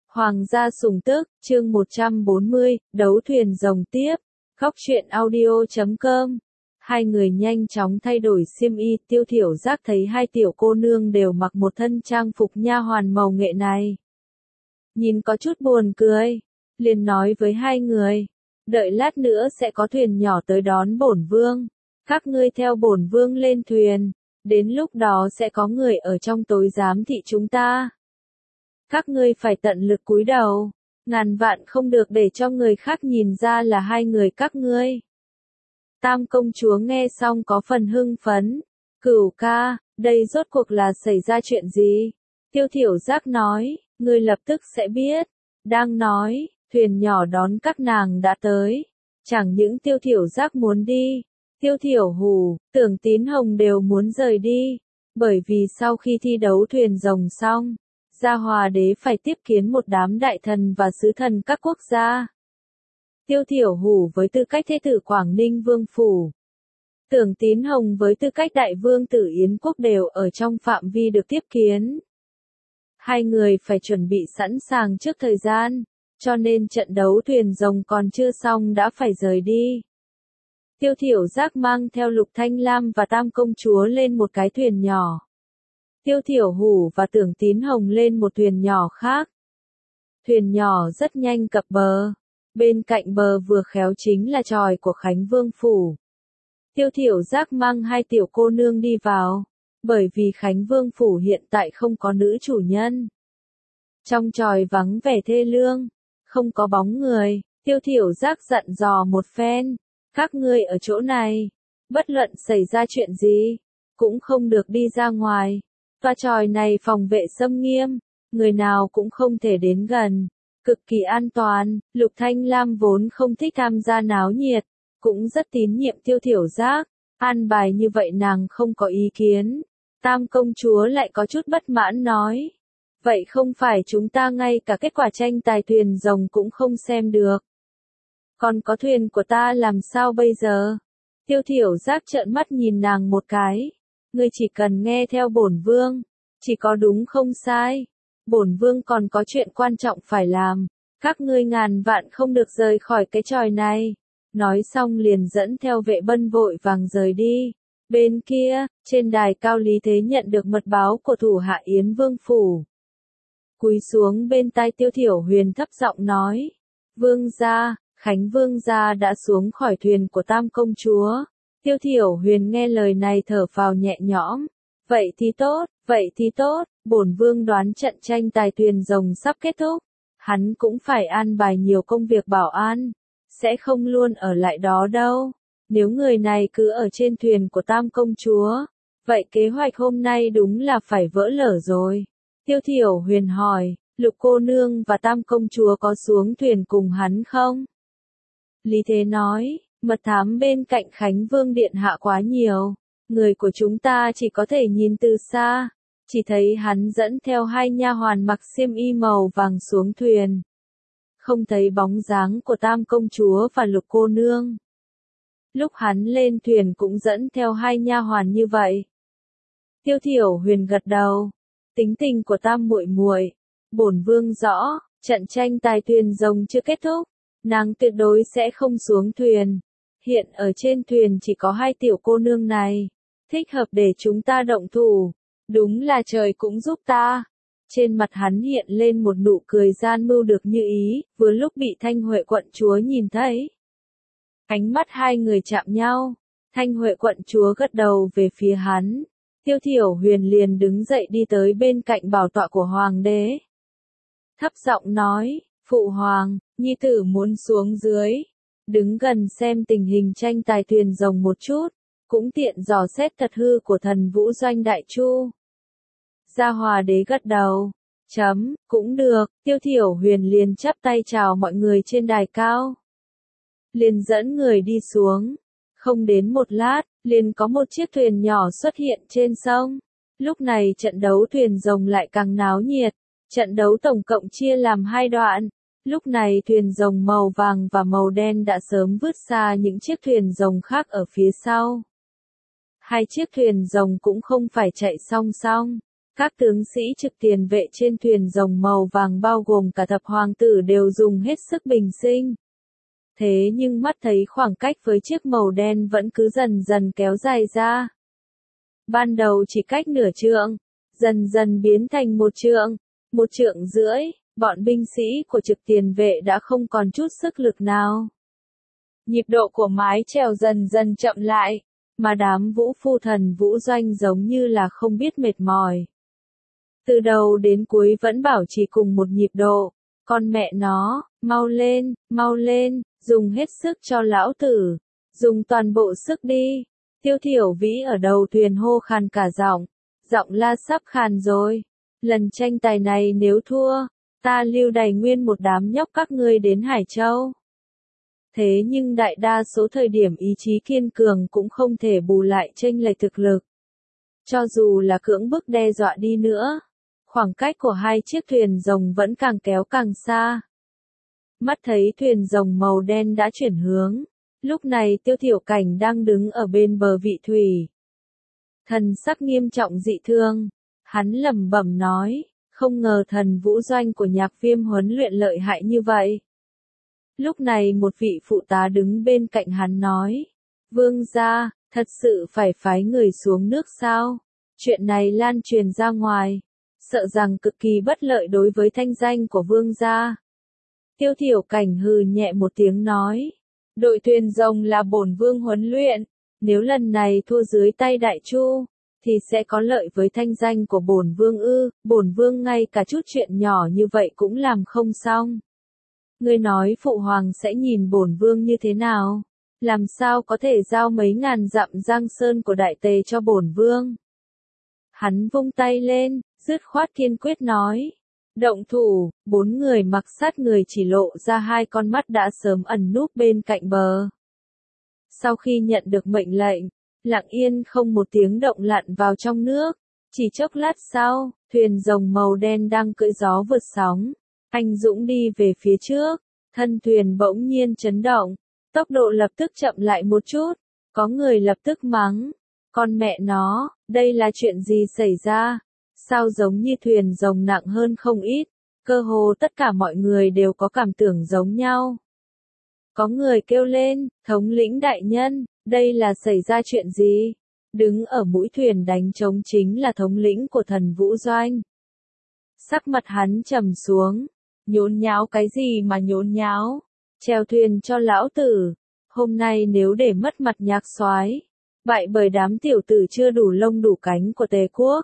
Hoàng gia sủng tức, chương 140, đấu thuyền rồng tiếp. Góc truyện audio.com. Hai người nhanh chóng thay đổi xiêm y, Tiêu Thiểu Giác thấy hai tiểu cô nương đều mặc một thân trang phục nha hoàn màu nghệ này. Nhìn có chút buồn cười, liền nói với hai người, đợi lát nữa sẽ có thuyền nhỏ tới đón bổn vương. Các ngươi theo bổn vương lên thuyền, đến lúc đó sẽ có người ở trong tối giám thị chúng ta. Các ngươi phải tận lực cúi đầu, ngàn vạn không được để cho người khác nhìn ra là hai người các ngươi. Tam công chúa nghe xong có phần hưng phấn. Cửu ca, đây rốt cuộc là xảy ra chuyện gì? Tiêu Thiểu Giác nói, ngươi lập tức sẽ biết. Đang nói, thuyền nhỏ đón các nàng đã tới. Chẳng những Tiêu Thiểu Giác muốn đi, Tiêu Thiểu Hủ, Tưởng Tín Hồng đều muốn rời đi. Bởi vì sau khi thi đấu thuyền rồng xong, Gia Hòa Đế phải tiếp kiến một đám đại thần và sứ thần các quốc gia. Tiêu Thiểu Hủ với tư cách thế tử Quảng Ninh Vương Phủ, Tưởng Tín Hồng với tư cách đại vương tử Yến Quốc đều ở trong phạm vi được tiếp kiến. Hai người phải chuẩn bị sẵn sàng trước thời gian, cho nên trận đấu thuyền rồng còn chưa xong đã phải rời đi. Tiêu Thiểu Giác mang theo Lục Thanh Lam và Tam công chúa lên một cái thuyền nhỏ. Tiêu Thiểu Hủ và Tưởng Tín Hồng lên một thuyền nhỏ khác. Thuyền nhỏ rất nhanh cập bờ. Bên cạnh bờ vừa khéo chính là chòi của Khánh Vương Phủ. Tiêu Thiểu Giác mang hai tiểu cô nương đi vào, bởi vì Khánh Vương Phủ hiện tại không có nữ chủ nhân. Trong chòi vắng vẻ thê lương, không có bóng người, Tiêu Thiểu Giác dặn dò một phen, các ngươi ở chỗ này, bất luận xảy ra chuyện gì, cũng không được đi ra ngoài. Tòa chòi này phòng vệ xâm nghiêm, người nào cũng không thể đến gần, cực kỳ an toàn. Lục Thanh Lam vốn không thích tham gia náo nhiệt, cũng rất tín nhiệm Tiêu Thiểu Giác, an bài như vậy nàng không có ý kiến. Tam công chúa lại có chút bất mãn nói, vậy không phải chúng ta ngay cả kết quả tranh tài thuyền rồng cũng không xem được. Còn có thuyền của ta làm sao bây giờ? Tiêu Thiểu Giác trợn mắt nhìn nàng một cái. Ngươi chỉ cần nghe theo bổn vương, chỉ có đúng không sai. Bổn vương còn có chuyện quan trọng phải làm, các ngươi ngàn vạn không được rời khỏi cái chòi này. Nói xong liền dẫn theo vệ bân vội vàng rời đi. Bên kia, trên đài cao Lý Thế nhận được mật báo của thủ hạ Yến Vương Phủ. Cúi xuống bên tai Tiêu Thiểu Huyền thấp giọng nói, vương gia, Khánh Vương gia đã xuống khỏi thuyền của Tam công chúa. Tiêu Thiểu Huyền nghe lời này thở phào nhẹ nhõm. Vậy thì tốt, bổn vương đoán trận tranh tài thuyền rồng sắp kết thúc. Hắn cũng phải an bài nhiều công việc bảo an, sẽ không luôn ở lại đó đâu. Nếu người này cứ ở trên thuyền của Tam công chúa, vậy kế hoạch hôm nay đúng là phải vỡ lở rồi. Tiêu Thiểu Huyền hỏi, Lục cô nương và Tam công chúa có xuống thuyền cùng hắn không? Lý Thế nói, mật thám bên cạnh Khánh Vương Điện Hạ quá nhiều, người của chúng ta chỉ có thể nhìn từ xa, chỉ thấy hắn dẫn theo hai nha hoàn mặc xiêm y màu vàng xuống thuyền. Không thấy bóng dáng của Tam công chúa và Lục cô nương. Lúc hắn lên thuyền cũng dẫn theo hai nha hoàn như vậy. Tiêu Thiểu Huyền gật đầu. Tính tình của Tam muội muội, bổn vương rõ, trận tranh tài thuyền rồng chưa kết thúc, nàng tuyệt đối sẽ không xuống thuyền. Hiện ở trên thuyền chỉ có hai tiểu cô nương này, thích hợp để chúng ta động thủ. Đúng là trời cũng giúp ta. Trên mặt hắn hiện lên một nụ cười gian mưu được như ý, vừa lúc bị Thanh Huệ quận chúa nhìn thấy. Ánh mắt hai người chạm nhau, Thanh Huệ quận chúa gật đầu về phía hắn. Tiêu Thiểu Huyền liền đứng dậy đi tới bên cạnh bảo tọa của hoàng đế. Thấp giọng nói, phụ hoàng, nhi tử muốn xuống dưới, đứng gần xem tình hình tranh tài thuyền rồng một chút, cũng tiện dò xét thật hư của thần vũ doanh đại chu. Gia Hòa Đế gật đầu, cũng được. Tiêu Thiểu Huyền liền chắp tay chào mọi người trên đài cao. Liền dẫn người đi xuống. Không đến một lát, liền có một chiếc thuyền nhỏ xuất hiện trên sông. Lúc này trận đấu thuyền rồng lại càng náo nhiệt. Trận đấu tổng cộng chia làm hai đoạn. Lúc này thuyền rồng màu vàng và màu đen đã sớm vứt xa những chiếc thuyền rồng khác ở phía sau. Hai chiếc thuyền rồng cũng không phải chạy song song. Các tướng sĩ trực tiền vệ trên thuyền rồng màu vàng bao gồm cả thập hoàng tử đều dùng hết sức bình sinh. Thế nhưng mắt thấy khoảng cách với chiếc màu đen vẫn cứ dần dần kéo dài ra. Ban đầu chỉ cách nửa trượng, dần dần biến thành một trượng rưỡi, bọn binh sĩ của trực tiền vệ đã không còn chút sức lực nào. Nhịp độ của mái chèo dần dần chậm lại, mà đám vũ phu thần vũ doanh giống như là không biết mệt mỏi. Từ đầu đến cuối vẫn bảo trì cùng một nhịp độ, con mẹ nó, mau lên, dùng hết sức cho lão tử, dùng toàn bộ sức đi. Tiêu Thiểu Vĩ ở đầu thuyền hô khàn cả giọng la sắp khàn rồi. Lần tranh tài này nếu thua, ta lưu đày nguyên một đám nhóc các ngươi đến Hải Châu. Thế nhưng đại đa số thời điểm ý chí kiên cường cũng không thể bù lại chênh lệch thực lực. Cho dù là cưỡng bức đe dọa đi nữa, khoảng cách của hai chiếc thuyền rồng vẫn càng kéo càng xa. Mắt thấy thuyền rồng màu đen đã chuyển hướng, lúc này Tiêu Thiểu Cảnh đang đứng ở bên bờ vị thủy. Thần sắc nghiêm trọng dị thương, hắn lẩm bẩm nói, không ngờ thần vũ doanh của Nhạc Viêm huấn luyện lợi hại như vậy. Lúc này một vị phụ tá đứng bên cạnh hắn nói, vương gia, thật sự phải phái người xuống nước sao? Chuyện này lan truyền ra ngoài, sợ rằng cực kỳ bất lợi đối với thanh danh của vương gia. Tiêu Thiểu Cảnh hừ nhẹ một tiếng nói, đội thuyền rồng là bổn vương huấn luyện, nếu lần này thua dưới tay Đại Chu, thì sẽ có lợi với thanh danh của bổn vương ư? Bổn vương ngay cả chút chuyện nhỏ như vậy cũng làm không xong. Ngươi nói phụ hoàng sẽ nhìn bổn vương như thế nào? Làm sao có thể giao mấy ngàn dặm giang sơn của Đại Tề cho bổn vương? Hắn vung tay lên, dứt khoát kiên quyết nói. Động thủ, 4 người mặc sát người chỉ lộ ra 2 con mắt đã sớm ẩn núp bên cạnh bờ. Sau khi nhận được mệnh lệnh, lặng yên không một tiếng động lặn vào trong nước. Chỉ chốc lát sau, thuyền rồng màu đen đang cưỡi gió vượt sóng. Anh dũng đi về phía trước, thân thuyền bỗng nhiên chấn động, tốc độ lập tức chậm lại một chút, có người lập tức mắng, con mẹ nó, đây là chuyện gì xảy ra, sao giống như thuyền rồng nặng hơn không ít, cơ hồ tất cả mọi người đều có cảm tưởng giống nhau. Có người kêu lên, thống lĩnh đại nhân, đây là xảy ra chuyện gì? Đứng ở mũi thuyền đánh trống chính là thống lĩnh của thần vũ doanh. Sắc mặt hắn trầm xuống. Nhốn nháo cái gì mà nhốn nháo? Chèo thuyền cho lão tử. Hôm nay nếu để mất mặt Nhạc soái, bại bởi đám tiểu tử chưa đủ lông đủ cánh của Tề quốc,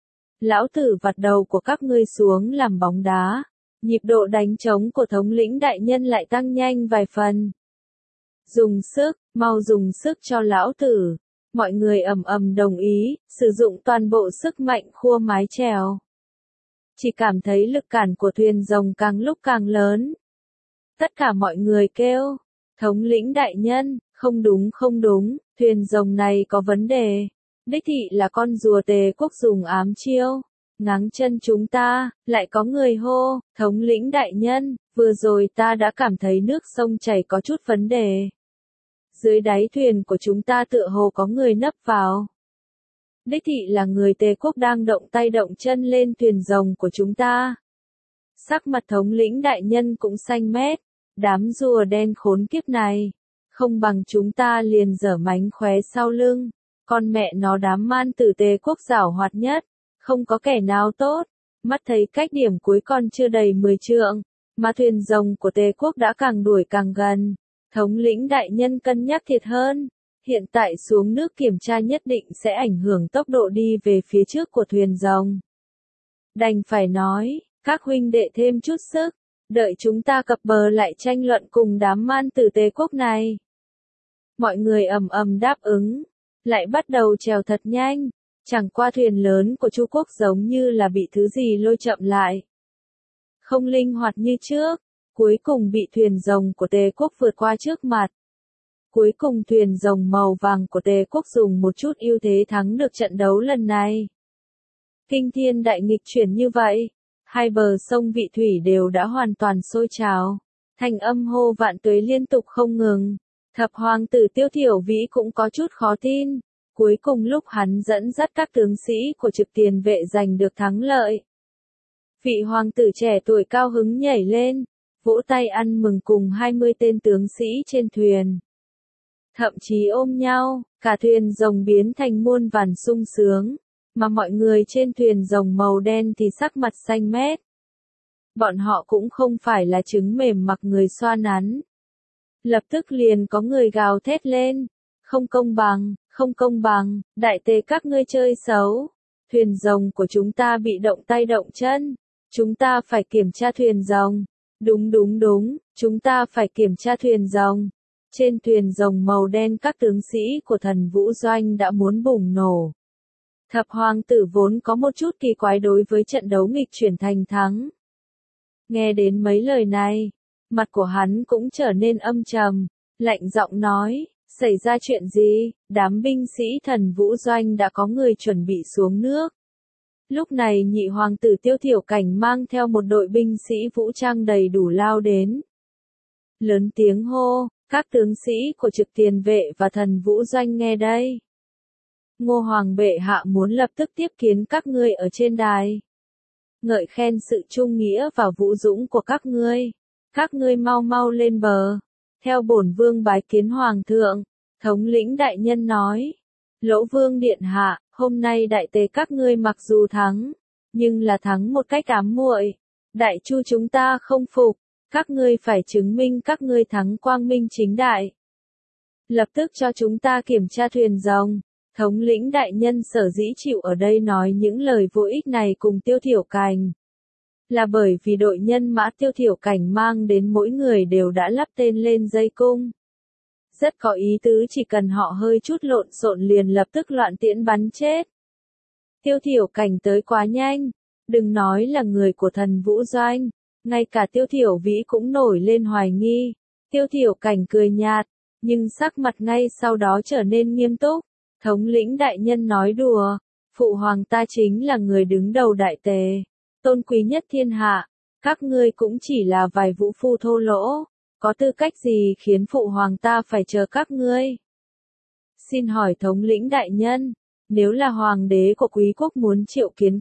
lão tử vặt đầu của các ngươi xuống làm bóng đá. Nhịp độ đánh trống của thống lĩnh đại nhân lại tăng nhanh vài phần. Dùng sức, mau dùng sức cho lão tử. Mọi người ầm ầm đồng ý, sử dụng toàn bộ sức mạnh khua mái chèo. Chỉ cảm thấy lực cản của thuyền rồng càng lúc càng lớn. Tất cả mọi người kêu, thống lĩnh đại nhân, không đúng, thuyền rồng này có vấn đề. Đích thị là con rùa Tề quốc dùng ám chiêu, ngáng chân chúng ta. Lại có người hô, thống lĩnh đại nhân, vừa rồi ta đã cảm thấy nước sông chảy có chút vấn đề. Dưới đáy thuyền của chúng ta tựa hồ có người nấp vào. Đích thị là người Tề quốc đang động tay động chân lên thuyền rồng của chúng ta. Sắc mặt thống lĩnh đại nhân cũng xanh mét, đám rùa đen khốn kiếp này, không bằng chúng ta liền giở mánh khóe sau lưng, con mẹ nó đám man tử Tề quốc giảo hoạt nhất, không có kẻ nào tốt, mắt thấy cách điểm cuối còn chưa đầy 10 trượng, mà thuyền rồng của Tề quốc đã càng đuổi càng gần, thống lĩnh đại nhân cân nhắc thiệt hơn. Hiện tại xuống nước kiểm tra nhất định sẽ ảnh hưởng tốc độ đi về phía trước của thuyền rồng. Đành phải nói, các huynh đệ thêm chút sức, đợi chúng ta cập bờ lại tranh luận cùng đám man tử Tề quốc này. Mọi người ầm ầm đáp ứng, lại bắt đầu chèo thật nhanh, chẳng qua thuyền lớn của Chu quốc giống như là bị thứ gì lôi chậm lại. Không linh hoạt như trước, cuối cùng bị thuyền rồng của Tề quốc vượt qua trước mặt. Cuối cùng thuyền rồng màu vàng của Tề quốc dùng một chút ưu thế thắng được trận đấu lần này. Kinh thiên đại nghịch chuyển như vậy, hai bờ sông vị thủy đều đã hoàn toàn sôi trào, thành âm hô vạn tuế liên tục không ngừng. Thập hoàng tử Tiêu Thiểu Vĩ cũng có chút khó tin, Cuối cùng lúc hắn dẫn dắt các tướng sĩ của Trực Tiền Vệ giành được thắng lợi. Vị hoàng tử trẻ tuổi cao hứng nhảy lên, vỗ tay ăn mừng cùng 20 tên tướng sĩ trên thuyền. Thậm chí ôm nhau, cả thuyền rồng biến thành muôn vàn sung sướng, mà mọi người trên thuyền rồng màu đen thì sắc mặt xanh mét. Bọn họ cũng không phải là trứng mềm mặc người xoa nắn. Lập tức liền có người gào thét lên, không công bằng, đại tề các ngươi chơi xấu. Thuyền rồng của chúng ta bị động tay động chân, chúng ta phải kiểm tra thuyền rồng. Đúng, chúng ta phải kiểm tra thuyền rồng. Trên thuyền rồng màu đen các tướng sĩ của Thần Vũ Doanh đã muốn bùng nổ. Thập hoàng tử vốn có một chút kỳ quái đối với trận đấu nghịch chuyển thành thắng. Nghe đến mấy lời này, mặt của hắn cũng trở nên âm trầm, lạnh giọng nói, xảy ra chuyện gì? Đám binh sĩ Thần Vũ Doanh đã có người chuẩn bị xuống nước. Lúc này nhị hoàng tử Tiêu Thiểu Cảnh mang theo một đội binh sĩ vũ trang đầy đủ lao đến. Lớn tiếng hô, các tướng sĩ của Trực Tiền Vệ và Thần Vũ Doanh nghe đây. Ngô Hoàng bệ hạ muốn lập tức tiếp kiến các ngươi ở trên đài. Ngợi khen sự trung nghĩa và vũ dũng của các ngươi. Các ngươi mau mau lên bờ. Theo bổn vương bái kiến hoàng thượng, thống lĩnh đại nhân nói. Lỗ vương điện hạ, hôm nay đại tề các ngươi mặc dù thắng, nhưng là thắng một cách ám muội. Đại chu chúng ta không phục, các ngươi phải chứng minh các ngươi thắng quang minh chính đại. Lập tức cho chúng ta kiểm tra thuyền rồng. Thống lĩnh đại nhân sở dĩ chịu ở đây nói những lời vô ích này cùng Tiêu Thiểu Cảnh. Là bởi vì đội nhân mã Tiêu Thiểu Cảnh mang đến mỗi người đều đã lắp tên lên dây cung. Rất có ý tứ, chỉ cần họ hơi chút lộn xộn liền lập tức loạn tiễn bắn chết. Tiêu Thiểu Cảnh tới quá nhanh, đừng nói là người của Thần Vũ Doanh, ngay cả Tiêu Thiểu Vĩ cũng nổi lên hoài nghi. Tiêu Thiểu Cảnh cười nhạt, nhưng sắc mặt ngay sau đó trở nên nghiêm túc. Thống lĩnh đại nhân nói đùa, phụ hoàng ta chính là người đứng đầu đại tề, tôn quý nhất thiên hạ, các ngươi cũng chỉ là vài vũ phu thô lỗ, có tư cách gì khiến phụ hoàng ta phải chờ các ngươi? Xin hỏi thống lĩnh đại nhân, nếu là hoàng đế của quý quốc muốn triệu kiến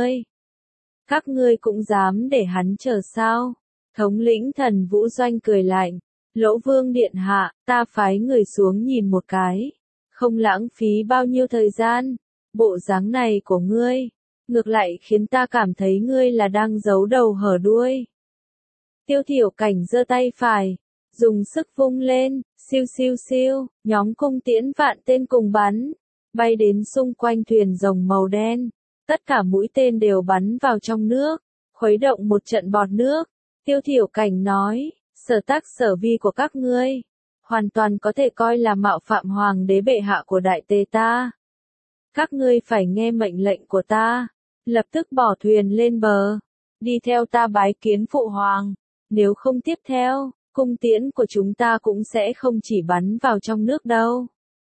các ngươi cũng dám để hắn chờ sao? Thống lĩnh Thần Vũ Doanh cười lạnh, Lỗ vương điện hạ, ta phái người xuống nhìn một cái. Không lãng phí bao nhiêu thời gian, bộ dáng này của ngươi, ngược lại khiến ta cảm thấy ngươi là đang giấu đầu hở đuôi. Tiêu Thiểu Cảnh giơ tay phải, dùng sức vung lên, siêu, nhóm cung tiễn vạn tên cùng bắn, bay đến xung quanh thuyền rồng màu đen. Tất cả mũi tên đều bắn vào trong nước, khuấy động một trận bọt nước. Tiêu Thiểu Cảnh nói, sở tác sở vi của các ngươi hoàn toàn có thể coi là mạo phạm hoàng đế bệ hạ của đại tề ta. Các ngươi phải nghe mệnh lệnh của ta, lập tức bỏ thuyền lên bờ, đi theo ta bái kiến phụ hoàng, nếu không tiếp theo, cung tiễn của chúng ta cũng sẽ không chỉ bắn vào trong nước đâu.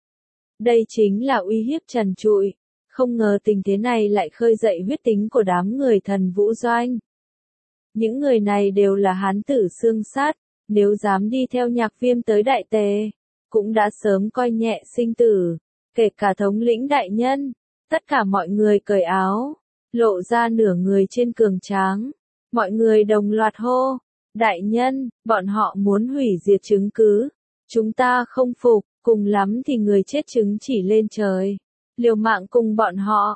Đây chính là uy hiếp trần trụi, không ngờ tình thế này lại khơi dậy huyết tính của đám người Thần Vũ Doanh. Những người này đều là hán tử xương sát. Nếu dám đi theo Nhạc Viêm tới đại tề, cũng đã sớm coi nhẹ sinh tử, kể cả thống lĩnh đại nhân. Tất cả mọi người cởi áo, lộ ra nửa người trên cường tráng. Mọi người đồng loạt hô, đại nhân, bọn họ muốn hủy diệt chứng cứ. Chúng ta không phục, cùng lắm thì người chết chứng chỉ lên trời. Liều mạng cùng bọn họ,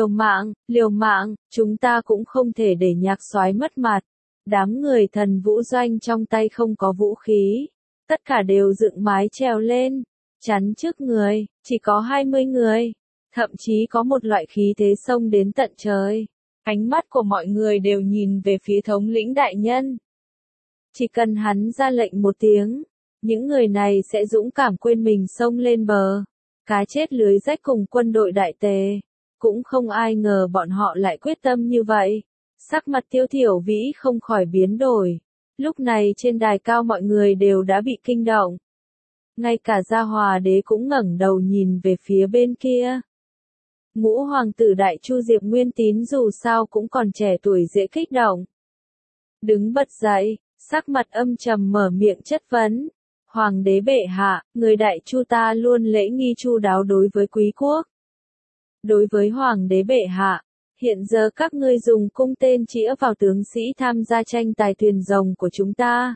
liều mạng, chúng ta cũng không thể để Nhạc soái mất mặt. Đám người Thần Vũ Doanh trong tay không có vũ khí, tất cả đều dựng mái chèo lên, chắn trước người, chỉ có 20 người, thậm chí có một loại khí thế xông đến tận trời. Ánh mắt của mọi người đều nhìn về phía thống lĩnh đại nhân. Chỉ cần hắn ra lệnh một tiếng, những người này sẽ dũng cảm quên mình xông lên bờ, cá chết lưới rách cùng quân đội đại tề. Cũng không ai ngờ bọn họ lại quyết tâm như vậy. Sắc mặt Tiêu Thiểu Vĩ không khỏi biến đổi. Lúc này trên đài cao mọi người đều đã bị kinh động. Ngay cả Gia Hòa đế cũng ngẩng đầu nhìn về phía bên kia. Ngũ hoàng tử Đại Chu Diệp Nguyên Tín dù sao cũng còn trẻ tuổi dễ kích động. Đứng bật dậy, sắc mặt âm trầm mở miệng chất vấn. Hoàng đế bệ hạ, người Đại Chu ta luôn lễ nghi chu đáo đối với quý quốc. Đối với Hoàng đế bệ hạ, hiện giờ các ngươi dùng cung tên chĩa vào tướng sĩ tham gia tranh tài thuyền rồng của chúng ta.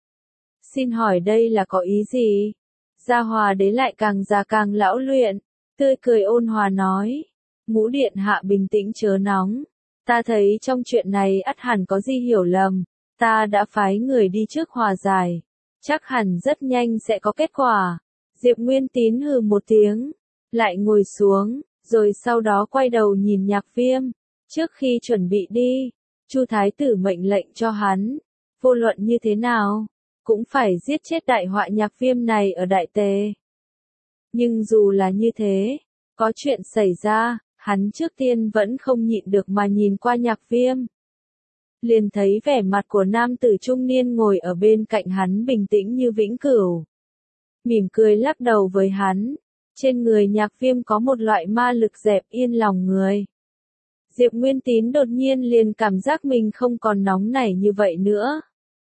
Xin hỏi đây là có ý gì? Gia Hòa đế lại càng già càng lão luyện, tươi cười ôn hòa nói. Ngũ điện hạ bình tĩnh chớ nóng. Ta thấy trong chuyện này ắt hẳn có gì hiểu lầm. Ta đã phái người đi trước hòa giải. Chắc hẳn rất nhanh sẽ có kết quả. Diệp Nguyên Tín hừ một tiếng, lại ngồi xuống, rồi sau đó quay đầu nhìn Nhạc Viêm. Trước khi chuẩn bị đi, Chu Thái tử mệnh lệnh cho hắn, vô luận như thế nào, cũng phải giết chết đại họa Nhạc Viêm này ở Đại Tề. Nhưng dù là như thế, có chuyện xảy ra, hắn trước tiên vẫn không nhịn được mà nhìn qua Nhạc Viêm. Liền thấy vẻ mặt của nam tử trung niên ngồi ở bên cạnh hắn bình tĩnh như vĩnh cửu. Mỉm cười lắc đầu với hắn, trên người Nhạc Viêm có một loại ma lực dẹp yên lòng người. Diệp Nguyên Tín đột nhiên liền cảm giác mình không còn nóng nảy như vậy nữa.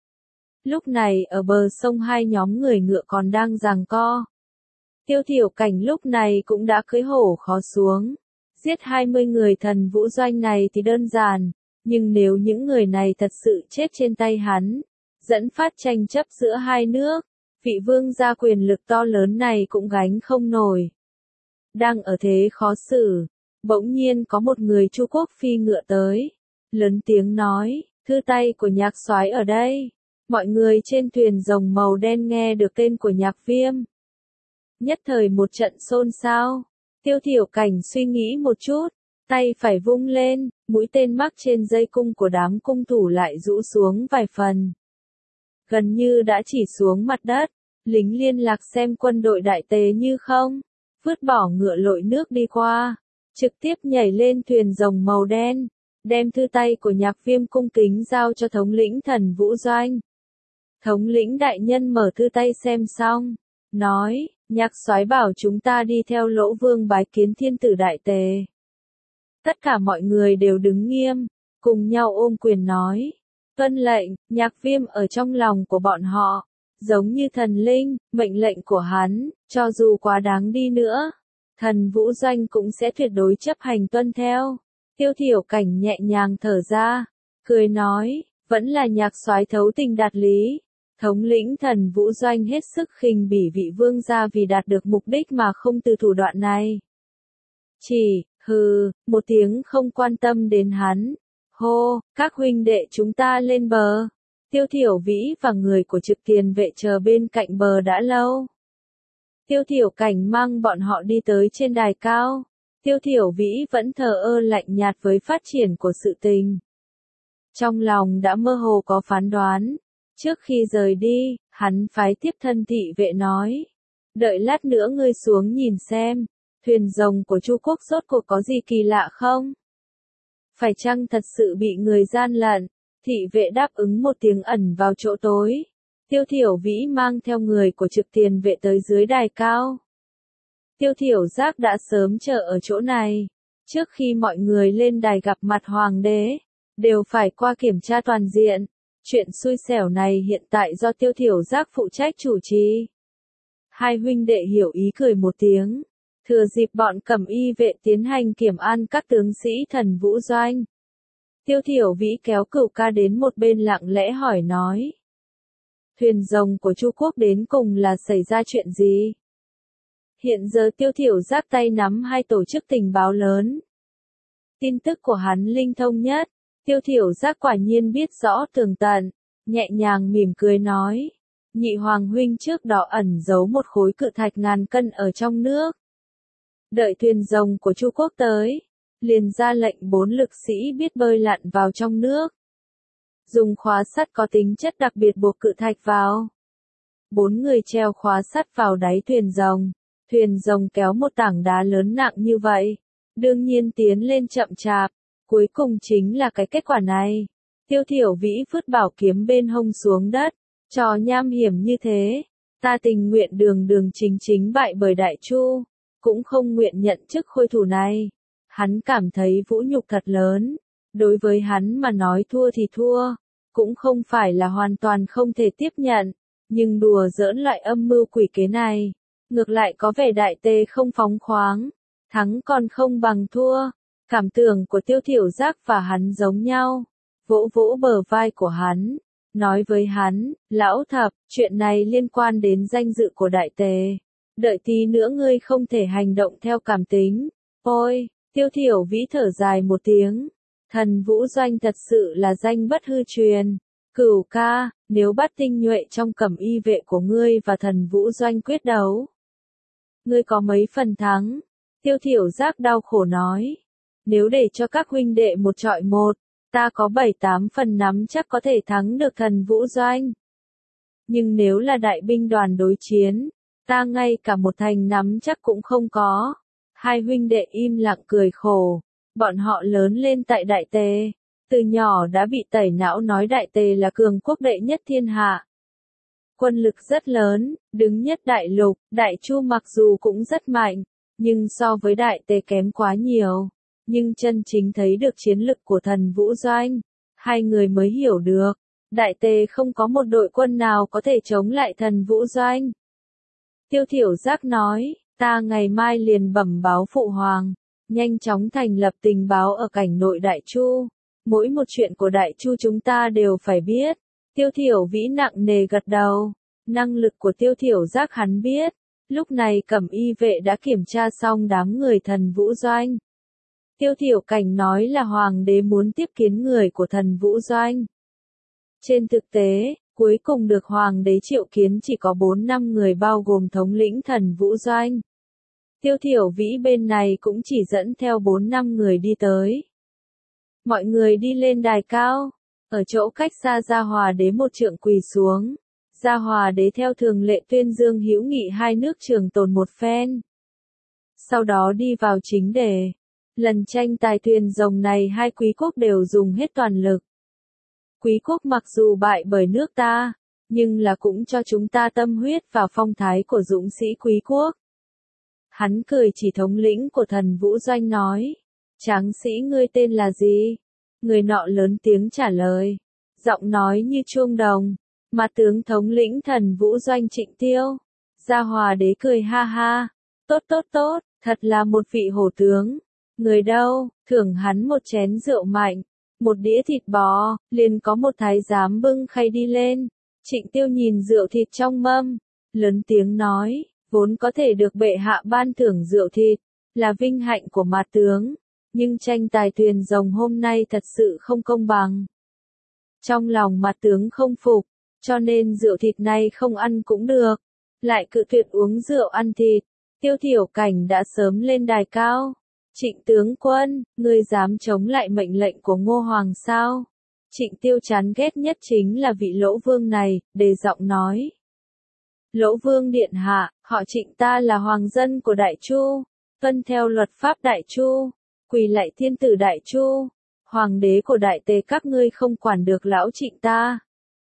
Lúc này ở bờ sông hai nhóm người ngựa còn đang giằng co. Tiêu Thiểu Cảnh lúc này cũng đã cưỡi hổ khó xuống. Giết 20 người Thần Vũ Doanh này thì đơn giản, nhưng nếu những người này thật sự chết trên tay hắn, dẫn phát tranh chấp giữa hai nước, vị vương gia quyền lực to lớn này cũng gánh không nổi. Đang ở thế khó xử, bỗng nhiên có một người Chu quốc phi ngựa tới, lớn tiếng nói, thư tay của Nhạc soái ở đây. Mọi người trên thuyền rồng màu đen nghe được tên của Nhạc Viêm. Nhất thời một trận xôn xao. Tiêu Thiểu Cảnh suy nghĩ một chút, tay phải vung lên, mũi tên mắc trên dây cung của đám cung thủ lại rũ xuống vài phần. Gần như đã chỉ xuống mặt đất, lính liên lạc xem quân đội Đại Tề như không, vứt bỏ ngựa lội nước đi qua, trực tiếp nhảy lên thuyền rồng màu đen, đem thư tay của Nhạc Viêm cung kính giao cho thống lĩnh Thần Vũ Doanh. Thống lĩnh đại nhân mở thư tay xem xong, nói, Nhạc soái bảo chúng ta đi theo Lỗ Vương bái kiến thiên tử Đại Tề. Tất cả mọi người đều đứng nghiêm, cùng nhau ôm quyền nói, tuân lệnh. Nhạc Viêm ở trong lòng của bọn họ, giống như thần linh, mệnh lệnh của hắn, cho dù quá đáng đi nữa, Thần Vũ Doanh cũng sẽ tuyệt đối chấp hành tuân theo. Tiêu Thiểu Cảnh nhẹ nhàng thở ra, cười nói, vẫn là Nhạc soái thấu tình đạt lý. Thống lĩnh Thần Vũ Doanh hết sức khinh bỉ vị vương gia vì đạt được mục đích mà không từ thủ đoạn này. Chỉ, hừ, một tiếng không quan tâm đến hắn. Hô, các huynh đệ chúng ta lên bờ. Tiêu Thiểu Vĩ và người của Trực Tiền vệ chờ bên cạnh bờ đã lâu. Tiêu Thiểu Cảnh mang bọn họ đi tới trên đài cao. Tiêu Thiểu Vĩ vẫn thờ ơ lạnh nhạt với phát triển của sự tình. Trong lòng đã mơ hồ có phán đoán. Trước khi rời đi, hắn phái tiếp thân thị vệ nói. Đợi lát nữa ngươi xuống nhìn xem, thuyền rồng của Chu quốc rốt cuộc có gì kỳ lạ không? Phải chăng thật sự bị người gian lận? Thị vệ đáp ứng một tiếng ẩn vào chỗ tối. Tiêu Thiểu Vĩ mang theo người của Trực Tiền vệ tới dưới đài cao. Tiêu Thiểu Giác đã sớm chờ ở chỗ này. Trước khi mọi người lên đài gặp mặt hoàng đế, đều phải qua kiểm tra toàn diện. Chuyện xui xẻo này hiện tại do Tiêu Thiểu Giác phụ trách chủ trì. Hai huynh đệ hiểu ý cười một tiếng. Thừa dịp bọn Cẩm Y vệ tiến hành kiểm an các tướng sĩ Thần Vũ Doanh. Tiêu Thiểu Vĩ kéo Cửu Ca đến một bên lặng lẽ hỏi nói. Thuyền rồng của Chu quốc đến cùng là xảy ra chuyện gì? Hiện giờ Tiêu Thiểu Giác tay nắm hai tổ chức tình báo lớn. Tin tức của hắn linh thông nhất. Tiêu Thiểu Giác quả nhiên biết rõ tường tận, nhẹ nhàng mỉm cười nói. Nhị hoàng huynh trước đó ẩn giấu một khối cự thạch ngàn cân ở trong nước. Đợi thuyền rồng của Chu quốc tới, liền ra lệnh 4 lực sĩ biết bơi lặn vào trong nước. Dùng khóa sắt có tính chất đặc biệt buộc cự thạch vào. 4 người treo khóa sắt vào đáy thuyền rồng kéo một tảng đá lớn nặng như vậy, đương nhiên tiến lên chậm chạp. Cuối cùng chính là cái kết quả này. Tiêu Thiểu Vĩ vứt bảo kiếm bên hông xuống đất. Trò nham hiểm như thế, ta tình nguyện đường đường chính chính bại bởi Đại Chu, cũng không nguyện nhận chức khôi thủ này. Hắn cảm thấy vũ nhục thật lớn. Đối với hắn mà nói thua thì thua, cũng không phải là hoàn toàn không thể tiếp nhận. Nhưng đùa giỡn loại âm mưu quỷ kế này, ngược lại có vẻ đại tề không phóng khoáng, thắng còn không bằng thua. Cảm tưởng của Tiêu Thiểu Giác và hắn giống nhau, vỗ vỗ bờ vai của hắn, nói với hắn, lão thập, chuyện này liên quan đến danh dự của đại tề. Đợi tí nữa ngươi không thể hành động theo cảm tính. Ôi, Tiêu Thiểu Vĩ thở dài một tiếng. Thần Vũ Doanh thật sự là danh bất hư truyền. Cửu ca, nếu bắt tinh nhuệ trong cẩm y vệ của ngươi và Thần Vũ Doanh quyết đấu, ngươi có mấy phần thắng? Tiêu Thiểu Giác đau khổ nói. Nếu để cho các huynh đệ một chọi một, ta có 7-8 phần nắm chắc có thể thắng được Thần Vũ Doanh. Nhưng nếu là đại binh đoàn đối chiến, ta ngay cả một thành nắm chắc cũng không có. Hai huynh đệ im lặng cười khổ. Bọn họ lớn lên tại Đại Tề, từ nhỏ đã bị tẩy não nói Đại Tề là cường quốc đệ nhất thiên hạ. Quân lực rất lớn, đứng nhất đại lục, Đại Chu mặc dù cũng rất mạnh, nhưng so với Đại Tề kém quá nhiều. Nhưng chân chính thấy được chiến lực của Thần Vũ Doanh, hai người mới hiểu được, Đại Tề không có một đội quân nào có thể chống lại Thần Vũ Doanh. Tiêu Thiểu Giác nói, ta ngày mai liền bẩm báo phụ hoàng, nhanh chóng thành lập tình báo ở cảnh nội Đại Chu. Mỗi một chuyện của Đại Chu chúng ta đều phải biết. Tiêu Thiểu Vĩ nặng nề gật đầu. Năng lực của Tiêu Thiểu Giác hắn biết. Lúc này cẩm y vệ đã kiểm tra xong đám người Thần Vũ Doanh. Tiêu Thiểu Cảnh nói là hoàng đế muốn tiếp kiến người của Thần Vũ Doanh. Trên thực tế, cuối cùng được hoàng đế triệu kiến chỉ có 4-5 người bao gồm thống lĩnh Thần Vũ Doanh. Tiêu Thiểu Vĩ bên này cũng chỉ dẫn theo 4-5 người đi tới. Mọi người đi lên đài cao, ở chỗ cách xa Gia Hòa Đế một trượng quỳ xuống. Gia Hòa Đế theo thường lệ tuyên dương hữu nghị hai nước trường tồn một phen. Sau đó đi vào chính đề. Lần tranh tài thuyền rồng này hai quý quốc đều dùng hết toàn lực. Quý quốc mặc dù bại bởi nước ta, nhưng là cũng cho chúng ta tâm huyết và phong thái của dũng sĩ quý quốc. Hắn cười chỉ thống lĩnh của Thần Vũ Doanh nói, tráng sĩ ngươi tên là gì? Người nọ lớn tiếng trả lời, giọng nói như chuông đồng, mà tướng thống lĩnh Thần Vũ Doanh Trịnh Tiêu. Gia Hòa Đế cười ha ha, tốt tốt tốt, thật là một vị hổ tướng. Người đâu, thưởng hắn một chén rượu mạnh, một đĩa thịt bò, liền có một thái giám bưng khay đi lên. Trịnh Tiêu nhìn rượu thịt trong mâm, lớn tiếng nói, vốn có thể được bệ hạ ban thưởng rượu thịt, là vinh hạnh của mặt tướng, nhưng tranh tài thuyền rồng hôm nay thật sự không công bằng. Trong lòng mặt tướng không phục, cho nên rượu thịt này không ăn cũng được, lại cự tuyệt uống rượu ăn thịt. Tiêu Thiểu Cảnh đã sớm lên đài cao. Trịnh tướng quân, ngươi dám chống lại mệnh lệnh của Ngô Hoàng sao? Trịnh Tiêu chán ghét nhất chính là vị Lỗ Vương này, đề giọng nói. Lỗ Vương điện hạ, họ Trịnh ta là hoàng dân của Đại Chu, tuân theo luật pháp Đại Chu, quỳ lạy thiên tử Đại Chu, hoàng đế của Đại Tề các ngươi không quản được lão Trịnh ta.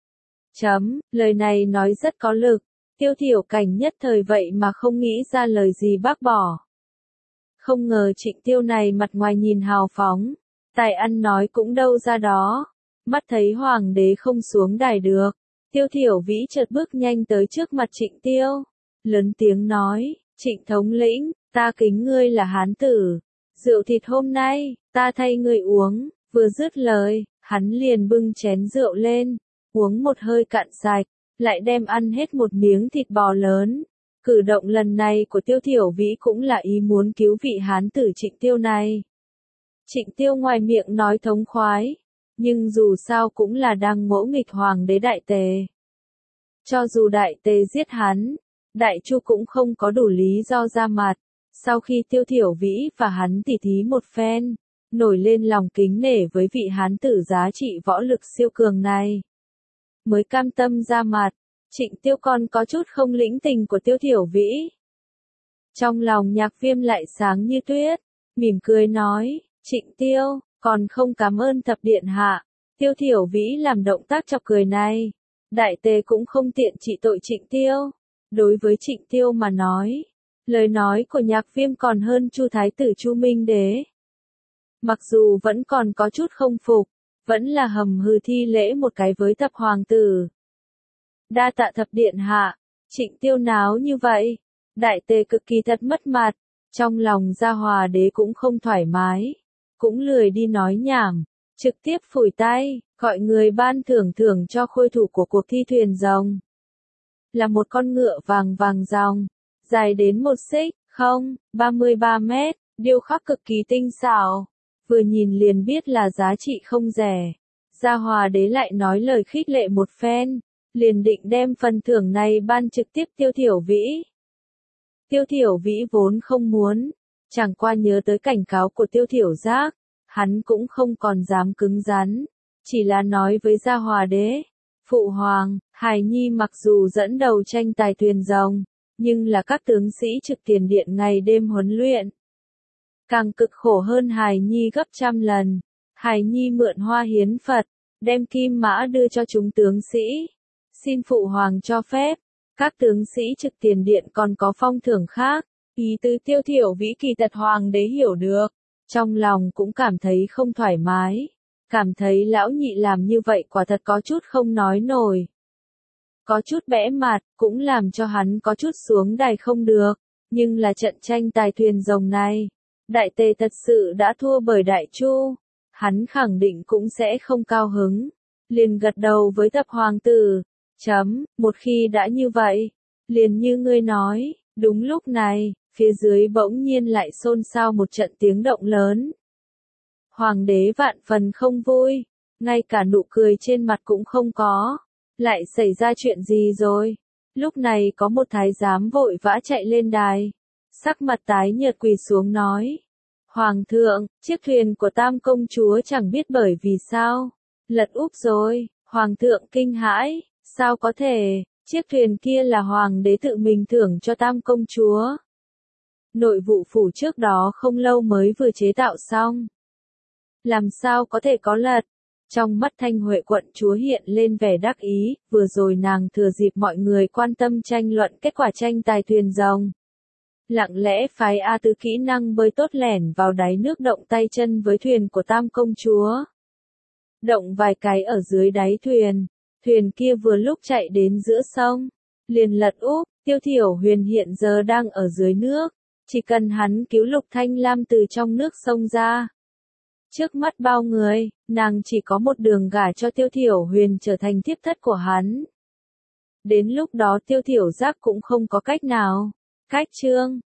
Lời này nói rất có lực, Tiêu Thiểu Cảnh nhất thời vậy mà không nghĩ ra lời gì bác bỏ. Không ngờ Trịnh Tiêu này mặt ngoài nhìn hào phóng, tài ăn nói cũng đâu ra đó. Mắt thấy hoàng đế không xuống đài được, Tiêu Thiểu Vĩ chợt bước nhanh tới trước mặt Trịnh Tiêu, lớn tiếng nói, Trịnh thống lĩnh, ta kính ngươi là hán tử, rượu thịt hôm nay, ta thay ngươi uống. Vừa dứt lời, hắn liền bưng chén rượu lên, uống một hơi cạn sạch, lại đem ăn hết một miếng thịt bò lớn. Cử động lần này của Tiêu Thiểu Vĩ cũng là ý muốn cứu vị hán tử Trịnh Tiêu này. Trịnh Tiêu ngoài miệng nói thống khoái, nhưng dù sao cũng là đang ngỗ nghịch hoàng đế Đại Tề. Cho dù Đại Tề giết hắn, Đại Chu cũng không có đủ lý do ra mặt. Sau khi Tiêu Thiểu Vĩ và hắn tỉ thí một phen, nổi lên lòng kính nể với vị hán tử giá trị võ lực siêu cường này, mới cam tâm ra mặt. Trịnh Tiêu còn có chút không lĩnh tình của Tiêu Thiểu Vĩ. Trong lòng Nhạc Viêm lại sáng như tuyết, mỉm cười nói, Trịnh Tiêu, còn không cảm ơn thập điện hạ. Tiêu Thiểu Vĩ làm động tác chọc cười này. Đại Tề cũng không tiện trị tội Trịnh Tiêu. Đối với Trịnh Tiêu mà nói, lời nói của Nhạc Viêm còn hơn Chu Thái tử Chu Minh Đế. Mặc dù vẫn còn có chút không phục, vẫn là hầm hừ thi lễ một cái với thập hoàng tử. Đa tạ thập điện hạ. Trịnh Tiêu náo như vậy. Đại tề cực kỳ thật mất mặt. Trong lòng Gia Hòa đế cũng không thoải mái. Cũng lười đi nói nhảm. Trực tiếp phủi tay, gọi người ban thưởng thưởng cho khôi thủ của cuộc thi thuyền rồng. Là một con ngựa vàng vàng ròng, dài đến 33 mét, điêu khắc cực kỳ tinh xảo. Vừa nhìn liền biết là giá trị không rẻ. Gia Hòa đế lại nói lời khích lệ một phen, liền định đem phần thưởng này ban trực tiếp Tiêu Thiểu Vĩ. Tiêu Thiểu Vĩ vốn không muốn, chẳng qua nhớ tới cảnh cáo của Tiêu Thiểu Giác, hắn cũng không còn dám cứng rắn, chỉ là nói với Gia Hòa đế, Phụ Hoàng, Hài Nhi mặc dù dẫn đầu tranh tài thuyền rồng, nhưng là các tướng sĩ trực tiền điện ngày đêm huấn luyện. Càng cực khổ hơn Hài Nhi gấp trăm lần, Hài Nhi mượn hoa hiến Phật, đem kim mã đưa cho chúng tướng sĩ. Xin Phụ Hoàng cho phép, các tướng sĩ trực tiền điện còn có phong thưởng khác. Ý tứ Tiêu Thiểu Vĩ kỳ thật Hoàng đế hiểu được, trong lòng cũng cảm thấy không thoải mái, cảm thấy lão nhị làm như vậy quả thật có chút không nói nổi. Có chút bẽ mặt, cũng làm cho hắn có chút xuống đài không được, nhưng là trận tranh tài thuyền rồng này, Đại Tề thật sự đã thua bởi Đại Chu, hắn khẳng định cũng sẽ không cao hứng, liền gật đầu với thập hoàng tử, một khi đã như vậy, liền như ngươi nói, đúng lúc này, phía dưới bỗng nhiên lại xôn xao một trận tiếng động lớn. Hoàng đế vạn phần không vui, ngay cả nụ cười trên mặt cũng không có. Lại xảy ra chuyện gì rồi? Lúc này có một thái giám vội vã chạy lên đài. Sắc mặt tái nhợt quỳ xuống nói. Hoàng thượng, chiếc thuyền của Tam công chúa chẳng biết bởi vì sao. Lật úp rồi, Hoàng thượng kinh hãi, sao có thể, chiếc thuyền kia là Hoàng đế tự mình thưởng cho Tam công chúa. Nội vụ phủ trước đó không lâu mới vừa chế tạo xong. Làm sao có thể có lật? Trong mắt Thanh Huệ quận chúa hiện lên vẻ đắc ý, vừa rồi nàng thừa dịp mọi người quan tâm tranh luận kết quả tranh tài thuyền rồng. Lặng lẽ phái A Tứ kỹ năng bơi tốt lẻn vào đáy nước động tay chân với thuyền của Tam công chúa. Động vài cái ở dưới đáy thuyền, thuyền kia vừa lúc chạy đến giữa sông, liền lật úp, Tiêu Thiểu Huyền hiện giờ đang ở dưới nước, chỉ cần hắn cứu Lục Thanh Lam từ trong nước sông ra. Trước mắt bao người, nàng chỉ có một đường gả cho Tiêu Thiểu Huyền trở thành thiếp thất của hắn. Đến lúc đó Tiêu Thiểu Giác cũng không có cách nào. Cách chương